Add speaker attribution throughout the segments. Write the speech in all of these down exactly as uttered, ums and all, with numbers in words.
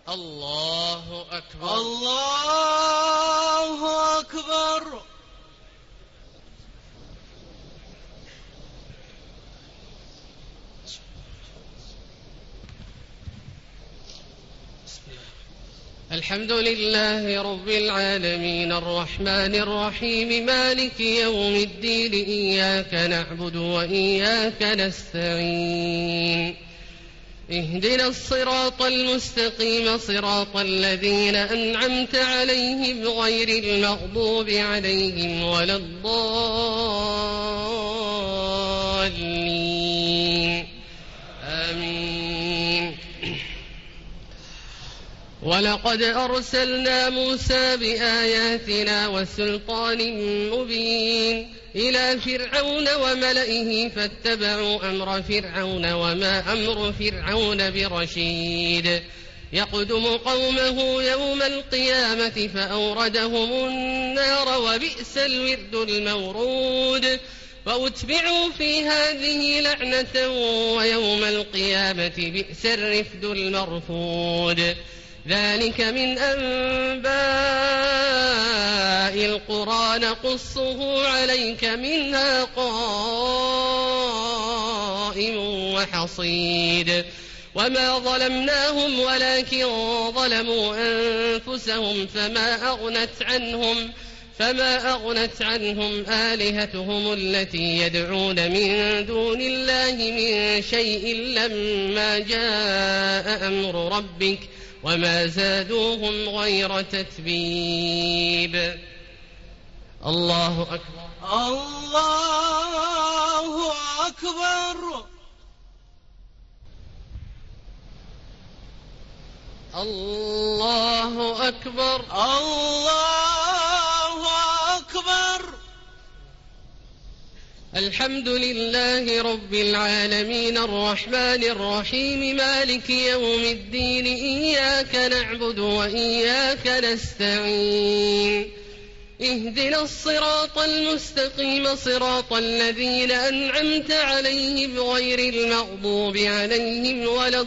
Speaker 1: الله أكبر.
Speaker 2: الله أكبر.
Speaker 1: الحمد لله رب العالمين الرحمن الرحيم مالك يوم الدين إياك نعبد وإياك نستعين اهدنا الصراط المستقيم صراط الذين أنعمت عليهم غير المغضوب عليهم ولا الضالين آمين. ولقد أرسلنا موسى بآياتنا وسلطان مبين إلى فرعون وملئه فاتبعوا أمر فرعون وما أمر فرعون برشيد يقدم قومه يوم القيامة فأوردهم النار وبئس الورد المورود وأتبعوا في هذه لعنة ويوم القيامة بئس الرفد المرفود. ذلك من أنباء القرى نقصه عليك منها قائم وحصيد وما ظلمناهم ولكن ظلموا أنفسهم فما أغنت عنهم فما أغنت عنهم آلهتهم التي يدعون من دون الله من شيء لما جاء أمر ربك وما زادوهم غير تتبيب. الله أكبر.
Speaker 2: الله أكبر.
Speaker 1: الله أكبر.
Speaker 2: الله أكبر.
Speaker 1: الحمد لله رب العالمين الرحمن الرحيم مالك يوم الدين إياك نعبد وإياك نستعين اهدنا الصراط المستقيم صراط الذين أنعمت عليهم غير المغضوب عليهم ولا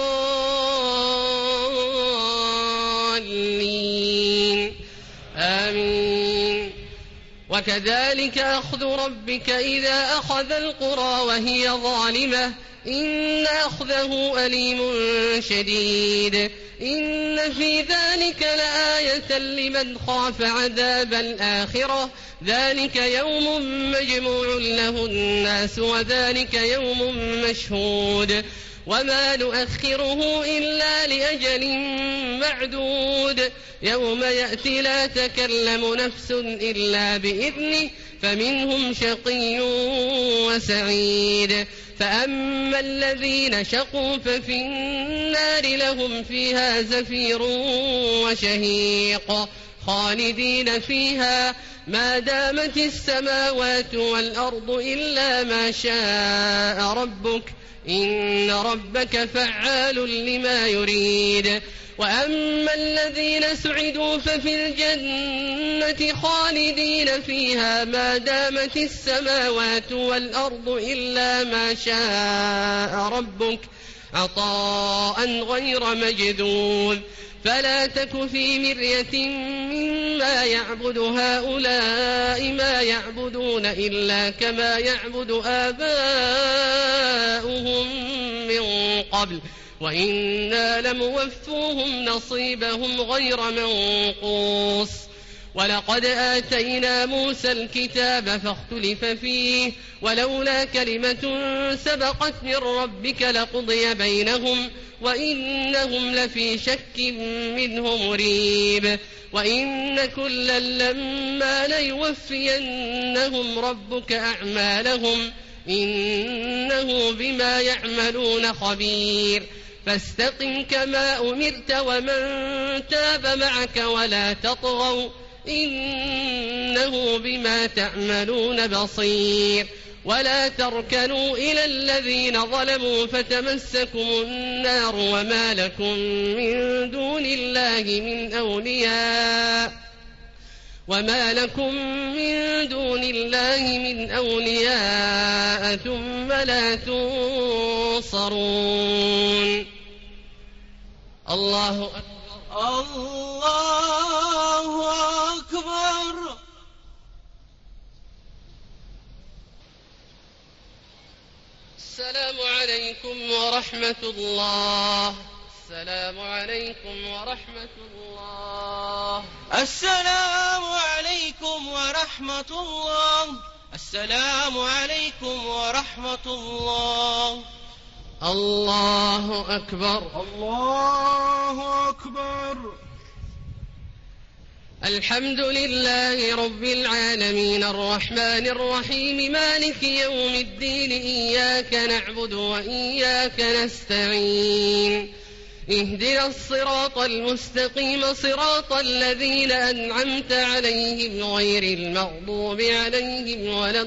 Speaker 1: الضالين آمين. وكذلك أخذ ربك إذا أخذ القرى وهي ظالمة إن أخذه أليم شديد إن في ذلك لآية لمن خاف عذاب الآخرة ذلك يوم مجموع له الناس وذلك يوم مشهود وما نؤخره إلا لأجل معدود يوم يأتي لا تكلم نفس إلا بإذنه فمنهم شقي وسعيد فأما الذين شقوا ففي النار لهم فيها زفير وشهيق خالدين فيها ما دامت السماوات والأرض إلا ما شاء ربك إن ربك فعال لما يريد وأما الذين سعدوا ففي الجنة خالدين فيها ما دامت السماوات والأرض إلا ما شاء ربك عطاء غير مجذوذ فلا تك في مرية مما يعبد هؤلاء ما يعبدون إلا كما يعبد آباؤهم من قبل وإنا لموفوهم نصيبهم غير منقوص ولقد آتينا موسى الكتاب فاختلف فيه ولولا كلمة سبقت من ربك لقضي بينهم وإنهم لفي شك منه مريب وإن كلا لما ليوفينهم ربك أعمالهم إنه بما يعملون خبير فاستقم كما أمرت ومن تاب معك ولا تطغوا إنه بما تعملون بصير ولا تركنوا إلى الذين ظلموا فتمسكم النار وما لكم من دون الله من أولياء وما لكم من دون الله من أولياء ثم لا تنصرون. الله أكبر.
Speaker 2: الله أكبر.
Speaker 1: السلام عليكم ورحمة الله. السلام عليكم ورحمة الله.
Speaker 2: السلام عليكم ورحمة الله. السلام عليكم ورحمة الله.
Speaker 1: الله أكبر.
Speaker 2: الله أكبر.
Speaker 1: الحمد لله رب العالمين الرحمن الرحيم مالك يوم الدين إياك نعبد وإياك نستعين اهدنا الصراط المستقيم صراط الذين أنعمت عليهم غير المغضوب عليهم ولا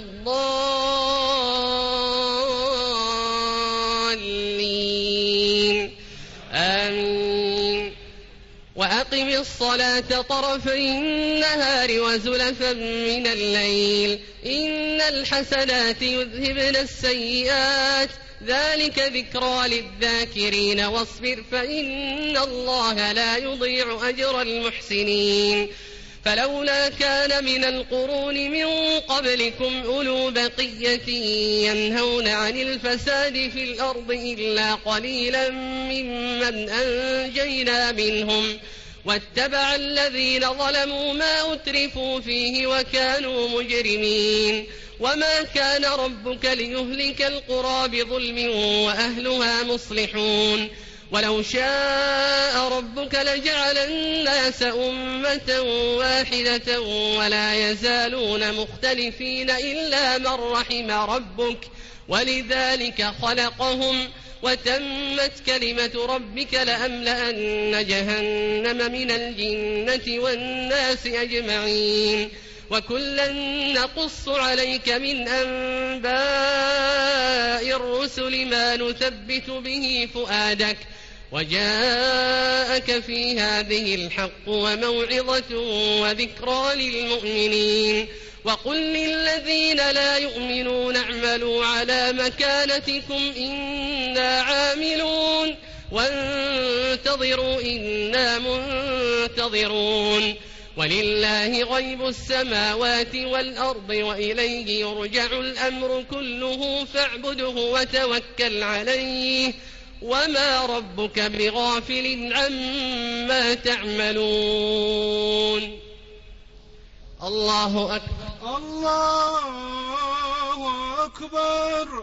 Speaker 1: الضالين آمين. وأقم الصلاة طرفي النهار وزلفا من الليل إن الحسنات يذهبن السيئات ذلك ذكرى للذاكرين واصبر فإن الله لا يضيع أجر المحسنين. فلولا كان من القرون من قبلكم أولو بقية ينهون عن الفساد في الأرض إلا قليلا ممن أنجينا منهم واتبع الذين ظلموا ما أترفوا فيه وكانوا مجرمين. وما كان ربك ليهلك القرى بظلم وأهلها مصلحون ولو شاء ربك لجعل الناس أمة واحدة ولا يزالون مختلفين إلا من رحم ربك ولذلك خلقهم وتمت كلمة ربك لأملأن جهنم من الجنة والناس أجمعين. وكلا نقص عليك من أنباء الرسل ما نثبت به فؤادك وجاءك في هذه الحق وموعظة وذكرى للمؤمنين. وقل للذين لا يؤمنون اعملوا على مكانتكم إنا عاملون وانتظروا إنا منتظرون. ولله غيب السماوات والأرض وإليه يرجع الأمر كله فاعبده وتوكل عليه وما ربك بغافل عما تعملون. الله أكبر.
Speaker 2: الله أكبر.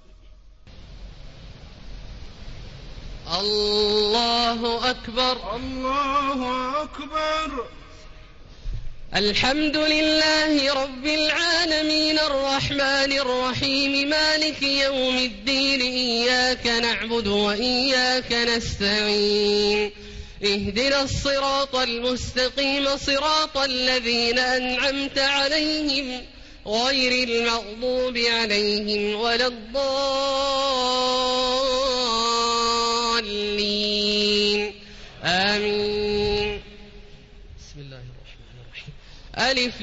Speaker 1: الله أكبر.
Speaker 2: الله أكبر.
Speaker 1: الحمد لله رب العالمين الرحمن الرحيم مالك يوم الدين إياك نعبد وإياك نستعين اهدنا الصراط المستقيم صراط الذين أنعمت عليهم غير المغضوب عليهم ولا الضالين آمين. بسم الله الرحمن الرحيم. ألف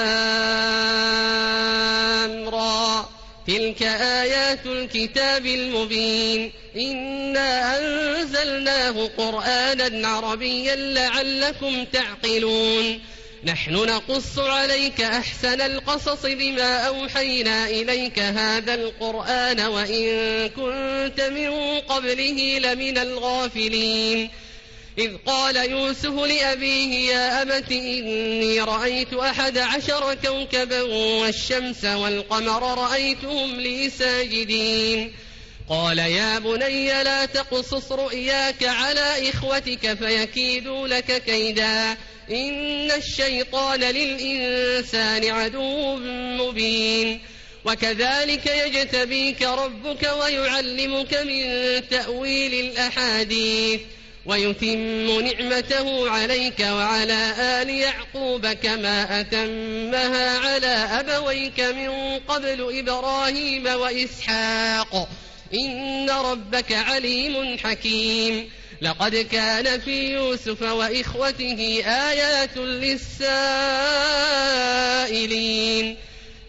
Speaker 1: لام را تلك آيات الكتاب المبين إنا أنزلناه قرآنا عربيا لعلكم تعقلون. نحن نقص عليك أحسن القصص بما أوحينا إليك هذا القرآن وإن كنت من قبله لمن الغافلين. إذ قال يوسف لأبيه يا أبت إني رأيت أحد عشر كوكبا والشمس والقمر رأيتهم لي ساجدين. قال يا بني لا تقصص رؤياك على إخوتك فيكيدوا لك كيدا إن الشيطان للإنسان عدو مبين. وكذلك يجتبيك ربك ويعلمك من تأويل الأحاديث ويتم نعمته عليك وعلى آل يعقوب كما أتمها على أبويك من قبل إبراهيم وإسحاق إن ربك عليم حكيم. لقد كان في يوسف وإخوته آيات للسائلين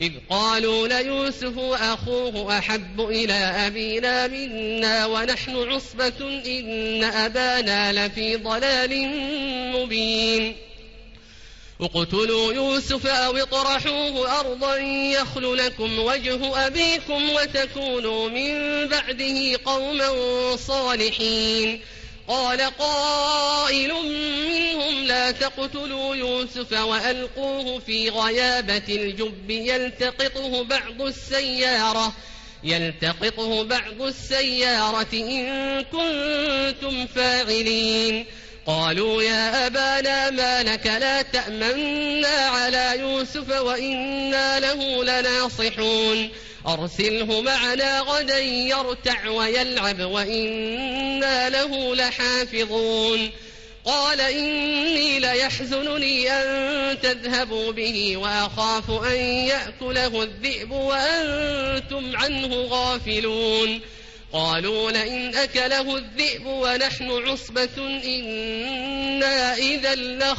Speaker 1: إذ قالوا ليوسف وأخوه أحب إلى أبينا منا ونحن عصبة إن أبانا لفي ضلال مبين اقتلوا يوسف أو اطرحوه أرضا يخل لكم وجه أبيكم وتكونوا من بعده قوما صالحين قال قائل منهم لا تقتلوا يوسف وألقوه في غيابة الجب يلتقطه بعض السيارة يلتقطه بعض السيارة إن كنتم فاعلين قالوا يا أبانا ما لك لا تأمنا على يوسف وإنا له لناصحون أرسله معنا غدا يرتع ويلعب وإنا له لحافظون قال إني ليحزنني أن تذهبوا به وأخاف أن يأكله الذئب وأنتم عنه غافلون قالوا لئن أكله الذئب ونحن عصبة إنا إذا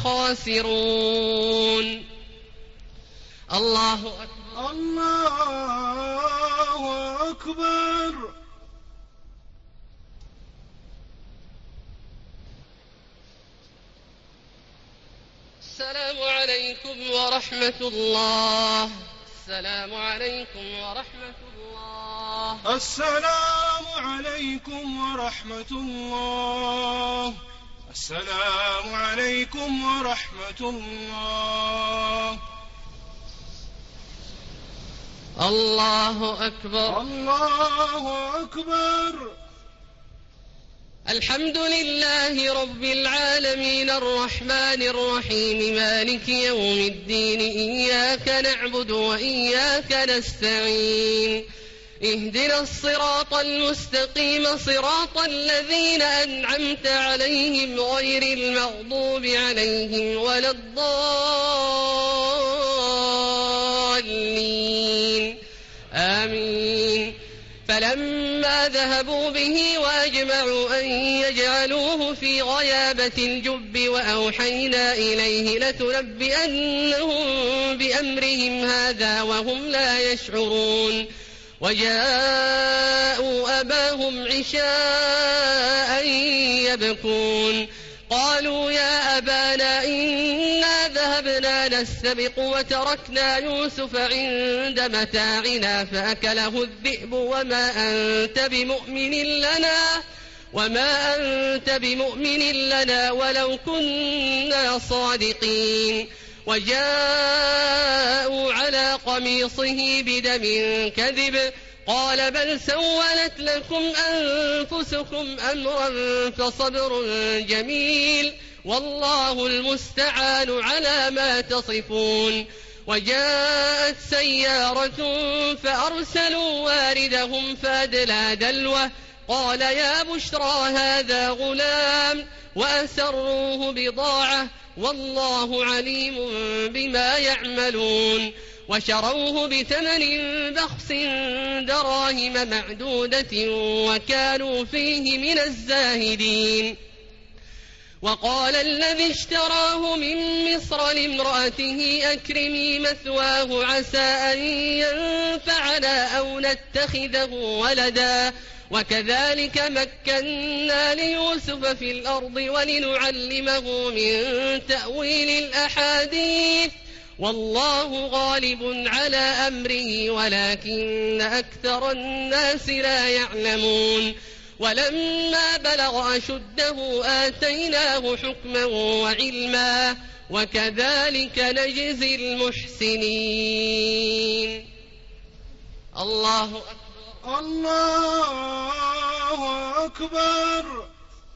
Speaker 1: لخاسرون. الله أكبر
Speaker 2: الله أكبر.
Speaker 1: السلام عليكم ورحمة الله. السلام عليكم ورحمة الله.
Speaker 2: السلام عليكم ورحمة الله. السلام عليكم ورحمة الله.
Speaker 1: الله أكبر.
Speaker 2: الله أكبر.
Speaker 1: الحمد لله رب العالمين الرحمن الرحيم مالك يوم الدين إياك نعبد وإياك نستعين اهدنا الصراط المستقيم صراط الذين أنعمت عليهم غير المغضوب عليهم ولا الضالين آمين. فلما ذهبوا به وأجمعوا أن يجعلوه في غيابة الجب وأوحينا إليه لتنبئنهم بأمرهم هذا وهم لا يشعرون وجاءوا أباهم عشاء يبكون قالوا يا أبانا إنا ذهبنا نستبق وتركنا يوسف عند متاعنا فأكله الذئب وما أنت بمؤمن لنا وما أنت بمؤمن لنا ولو كنا صادقين وجاءوا على قميصه بدم كذب قال بل سولت لكم أنفسكم أمرا فصبر جميل والله المستعان على ما تصفون. وجاءت سيارة فأرسلوا واردهم فأدلى دلوه قال يا بشرى هذا غلام وأسروه بضاعة والله عليم بما يعملون وشروه بثمن بخس دراهم معدودة وكانوا فيه من الزاهدين. وقال الذي اشتراه من مصر لامرأته أكرمي مثواه عسى أن ينفعنا أو نتخذه ولدا وكذلك مكنا ليوسف في الأرض ولنعلمه من تأويل الأحاديث والله غالب على أمره ولكن أكثر الناس لا يعلمون. ولما بلغ أشده آتيناه حكما وعلما وكذلك نجزي المحسنين. الله أكبر.
Speaker 2: الله أكبر.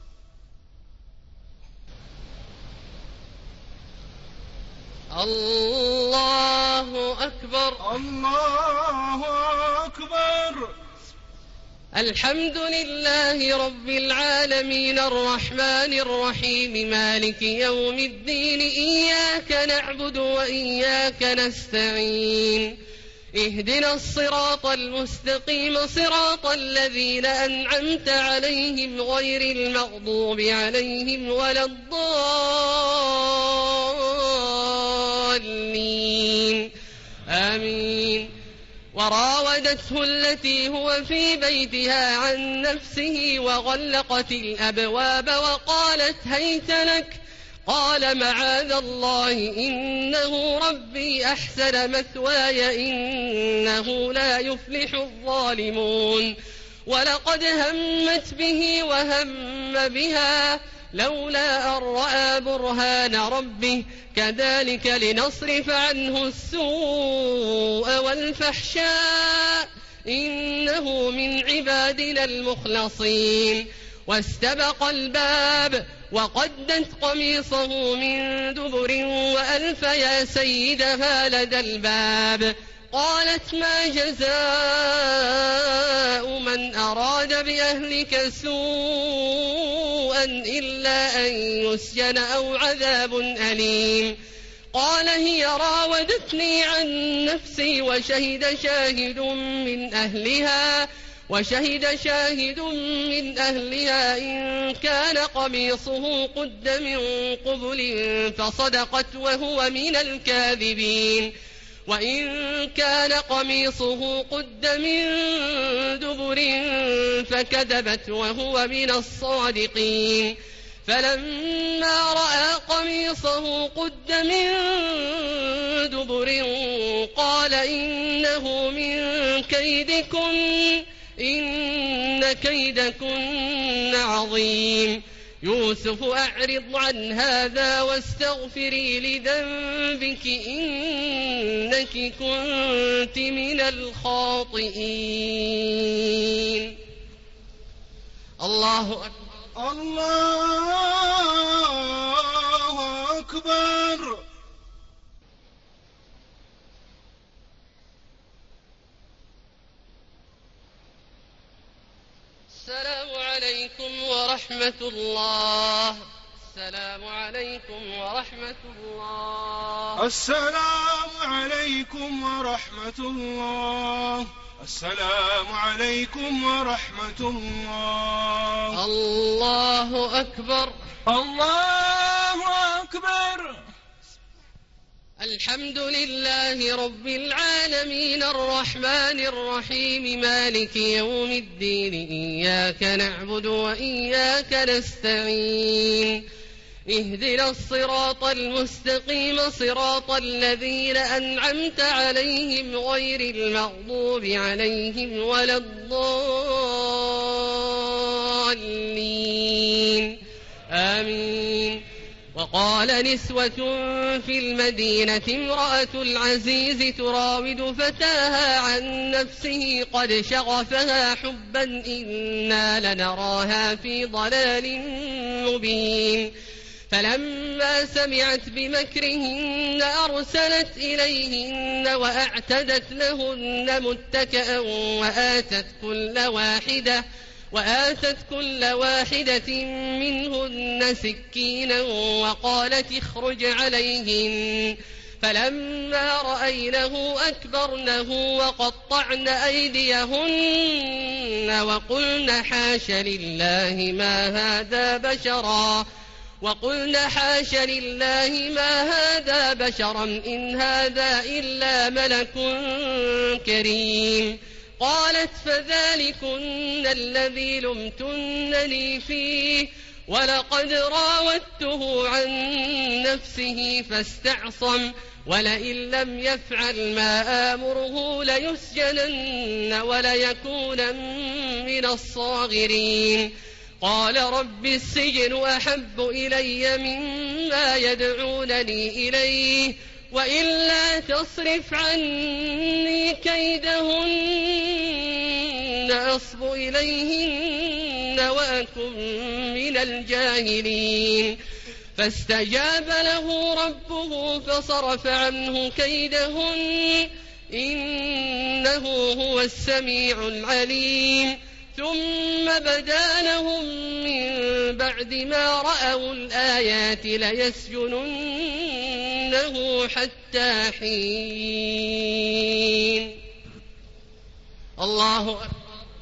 Speaker 1: الله أكبر.
Speaker 2: الله أكبر.
Speaker 1: الحمد لله رب العالمين الرحمن الرحيم مالك يوم الدين إياك نعبد وإياك نستعين اهدنا الصراط المستقيم صراط الذين أنعمت عليهم غير المغضوب عليهم ولا الضالين آمين. وراودته التي هو في بيتها عن نفسه وغلقت الأبواب وقالت هيت لك، قال معاذ الله إنه ربي أحسن مثواي إنه لا يفلح الظالمون. ولقد همت به وهم بها لولا أن رأى برهان ربه كذلك لنصرف عنه السوء والفحشاء إنه من عبادنا المخلصين. واستبق الباب وقدت قميصه من دبر وألف يا سيدها لدى الباب. قالت ما جزاء من أراد بأهلك سوءا إلا أن يسجن أو عذاب أليم. قال هي راودتني عن نفسي وشهد شاهد من أهلها وشهد شاهد من أهلها إن كان قميصه قد من قبل فصدقت وهو من الكاذبين وإن كان قميصه قد من دبر فكذبت وهو من الصادقين. فلما رأى قميصه قد من دبر قال إنه من كيدكن إن كيدكن عظيم. يوسف أعرض عن هذا واستغفري لذنبك إنك كنت من الخاطئين. الله أكبر.
Speaker 2: الله أكبر.
Speaker 1: السلام عليكم ورحمة الله. السلام عليكم ورحمة الله.
Speaker 2: السلام عليكم ورحمة الله. السلام عليكم ورحمة الله.
Speaker 1: الله أكبر.
Speaker 2: الله أكبر.
Speaker 1: الحمد لله رب العالمين الرحمن الرحيم مالك يوم الدين إياك نعبد وإياك نستعين اهدنا الصراط المستقيم صراط الذين أنعمت عليهم غير المغضوب عليهم ولا الضالين آمين. وقال نسوة في المدينة امرأة العزيز تراود فتاها عن نفسه قد شغفها حبا إنا لنراها في ضلال مبين. فلما سمعت بمكرهن أرسلت إليهن وأعتدت لهن متكئا وآتت كل واحدة وآتت كل واحدة منهن سكينا وقالت اخرج عليهن. فلما رأينه أكبرنه وقطعن أيديهن وقلن حاش لله ما هذا بشرا وقلن حاش لله ما هذا بشرا إن هذا إلا ملك كريم. قالت فذلكن الذي لمتنني فيه ولقد راودته عن نفسه فاستعصم ولئن لم يفعل ما آمره ليسجنن وليكونن من الصاغرين. قال رب السجن أحب إلي مما يدعونني إليه وإلا تصرف عني كيدهن أصب إليهن وأكن من الجاهلين. فاستجاب له ربه فصرف عنه كيدهن إنه هو السميع العليم. ثم بدا لهم من بعد ما رأوا الآيات ليسجننه حتى حين. الله أكبر.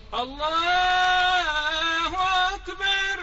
Speaker 2: الله أكبر.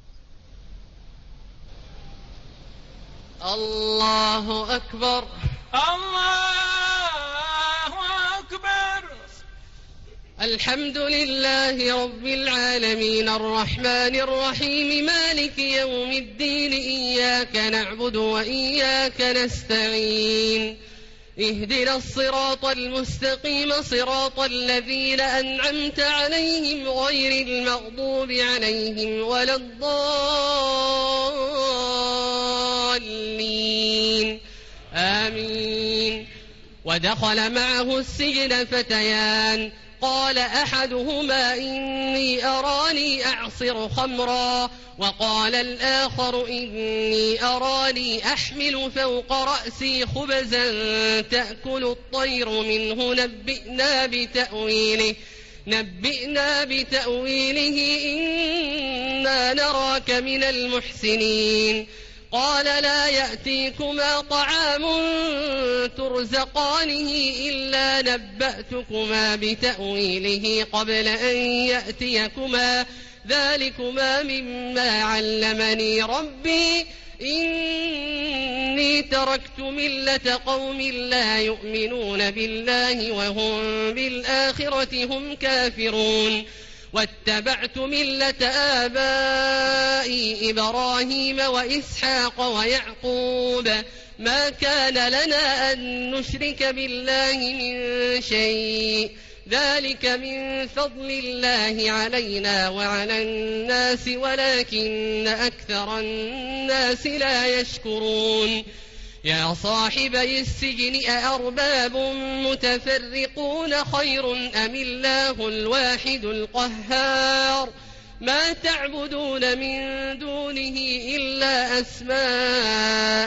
Speaker 1: الله أكبر.
Speaker 2: الله أكبر.
Speaker 1: الحمد لله رب العالمين الرحمن الرحيم مالك يوم الدين إياك نعبد وإياك نستعين اهدنا الصراط المستقيم صراط الذين أنعمت عليهم غير المغضوب عليهم ولا الضالين آمين. ودخل معه السجن فتيان قال أحدهما إني أراني أعصر خمرا وقال الآخر إني أراني أحمل فوق رأسي خبزا تأكل الطير منه نبئنا بتأويله نبئنا بتأويله إنا نراك من المحسنين. قال لا يأتيكما طعام ترزقانه إلا نبأتكما بتأويله قبل أن يأتيكما ذلكما مما علمني ربي إني تركت ملة قوم لا يؤمنون بالله وهم بالآخرة هم كافرون واتبعت ملة آبائي إبراهيم وإسحاق ويعقوب ما كان لنا أن نشرك بالله من شيء ذلك من فضل الله علينا وعلى الناس ولكن أكثر الناس لا يشكرون. يا صاحبي السجن أأرباب متفرقون خير أم الله الواحد القهار ما تعبدون من دونه إلا أسماء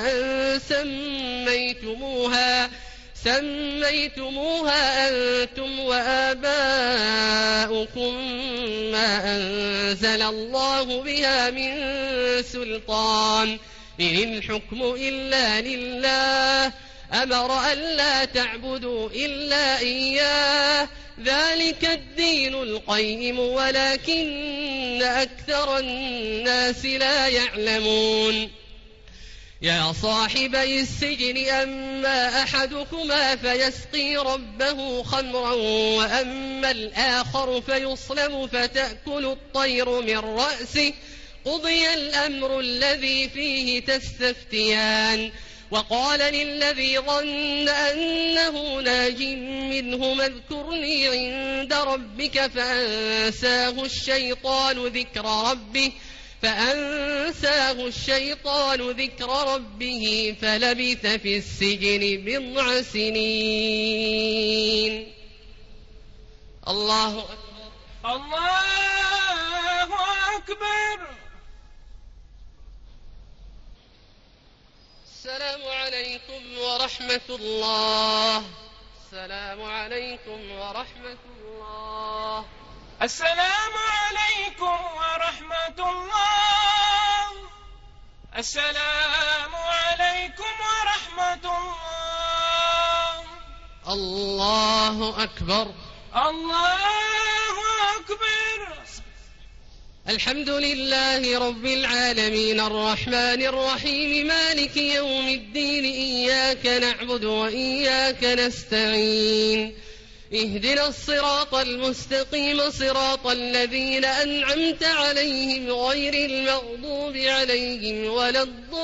Speaker 1: سميتموها سميتموها أنتم وآباؤكم ما أنزل الله بها من سلطان إن الحكم إلا لله أمر ألا تعبدوا إلا إياه ذلك الدين القيم ولكن أكثر الناس لا يعلمون. يا صاحبي السجن أما أحدكما فيسقي ربه خمرا وأما الآخر فيصلب فتأكل الطير من رأسه قضي الأمر الذي فيه تستفتيان. وقال للذي ظن أنه ناج منهما اذكرني عند ربك فأنساه الشيطان ذكر ربه فأنساه الشيطان ذكر ربه فلبث في السجن بضع سنين. الله أكبر.
Speaker 2: الله أكبر.
Speaker 1: السلام عليكم ورحمة الله. السلام عليكم ورحمة الله.
Speaker 2: السلام عليكم ورحمة الله. السلام عليكم ورحمة الله.
Speaker 1: الله أكبر.
Speaker 2: الله أكبر.
Speaker 1: الحمد لله رب العالمين الرحمن الرحيم مالك يوم الدين إياك نعبد وإياك نستعين اهدنا الصراط المستقيم صراط الذين أنعمت عليهم غير المغضوب عليهم ولا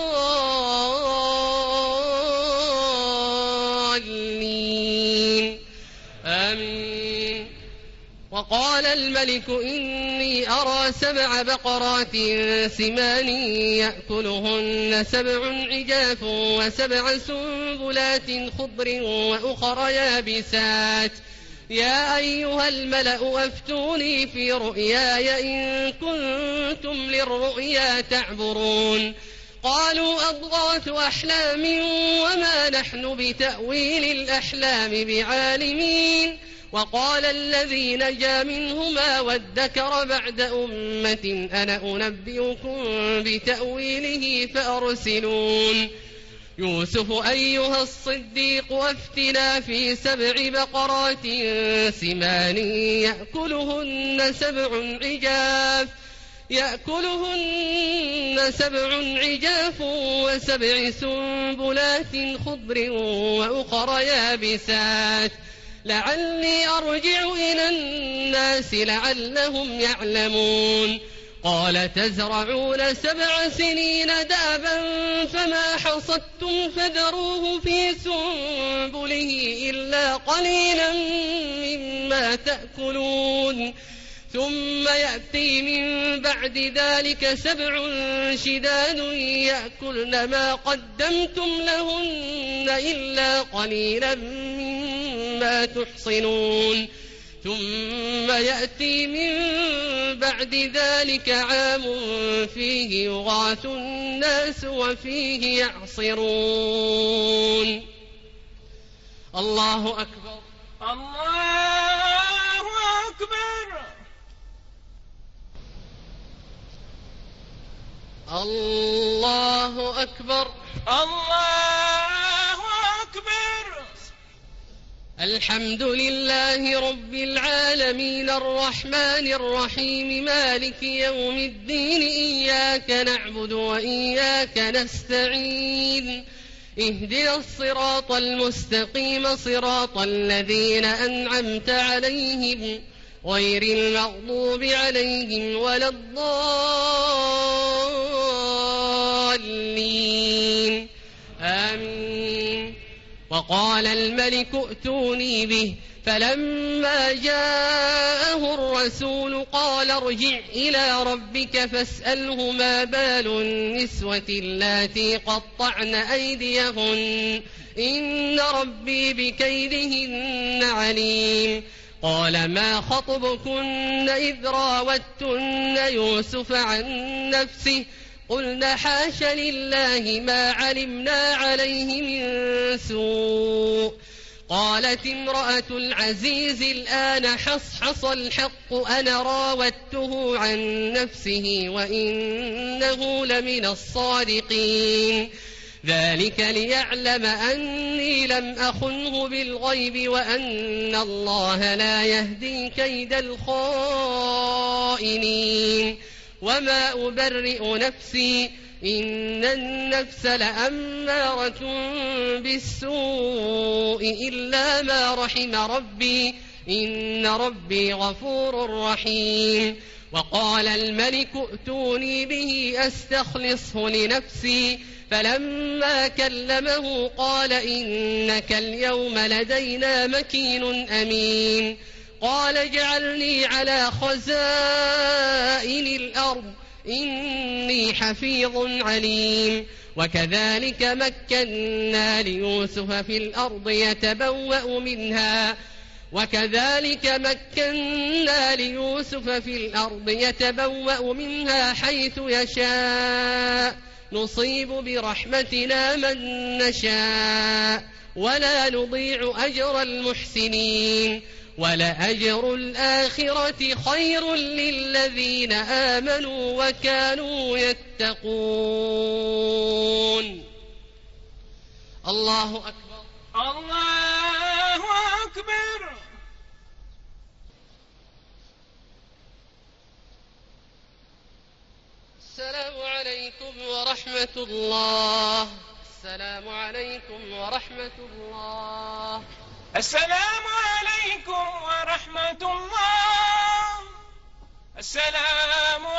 Speaker 1: الضالين آمين. وقال الملك إني أرى سبع بقرات سمان يأكلهن سبع عجاف وسبع سنبلات خضر وأخر يابسات يا أيها الملأ أفتوني في رؤياي إن كنتم للرؤيا تعبرون. قالوا أضغاث أحلام وما نحن بتأويل الأحلام بعالمين. وقال الذي نجا منهما وادكر بعد أمة أنا أنبئكم بتأويله فأرسلون. يوسف أيها الصديق وافتنا في سبع بقرات سمان يأكلهن سبع عجاف يأكلهن سبع عجاف وسبع سنبلات خضر وأخر يابسات لعلي أرجع إلى الناس لعلهم يعلمون قال تزرعون سبع سنين دابا فما حصدتم فذروه في سنبله إلا قليلا مما تأكلون ثم يأتي من بعد ذلك سبع شداد يأكلن ما قدمتم لهن إلا قليلا مما تحصنون ثم يأتي من بعد ذلك عام فيه يغاث الناس وفيه يعصرون. الله أكبر.
Speaker 2: الله أكبر.
Speaker 1: الله أكبر.
Speaker 2: الله أكبر.
Speaker 1: الحمد لله رب العالمين الرحمن الرحيم مالك يوم الدين إياك نعبد وإياك نستعين اهدنا الصراط المستقيم صراط الذين أنعمت عليهم غير المغضوب عليهم ولا الضالين آمين. وقال الملك ائتوني به فلما جاءه الرسول قال ارجع إلى ربك فاسأله ما بال النسوة اللاتي قطعن أيديهن إن ربي بكيدهن عليم. قال ما خطبكن إذ راوتن يوسف عن نفسه قلنا حاش لله ما علمنا عليه من سوء. قالت امرأة العزيز الآن حصحص الحق أنا راودته عن نفسه وإنه لمن الصادقين ذلك ليعلم أني لم أخنه بالغيب وأن الله لا يهدي كيد الخائنين وما أبرئ نفسي إن النفس لأمارة بالسوء إلا ما رحم ربي إن ربي غفور رحيم. وقال الملك ائتوني به أستخلصه لنفسي فلما كلمه قال إنك اليوم لدينا مكين أمين. قال اجعلني على خزائن الأرض إني حفيظ عليم. وكذلك مكنا ليوسف في الأرض يتبوأ منها وكذلك مكنا ليوسف في الأرض يتبوأ منها حيث يشاء نصيب برحمتنا من نشاء ولا نضيع أجر المحسنين ولأجر الآخرة خير للذين آمنوا وكانوا يتقون. الله أكبر.
Speaker 2: الله أكبر.
Speaker 1: السلام عليكم ورحمة الله. السلام عليكم ورحمة الله.
Speaker 2: السلام عليكم ورحمة الله. السلام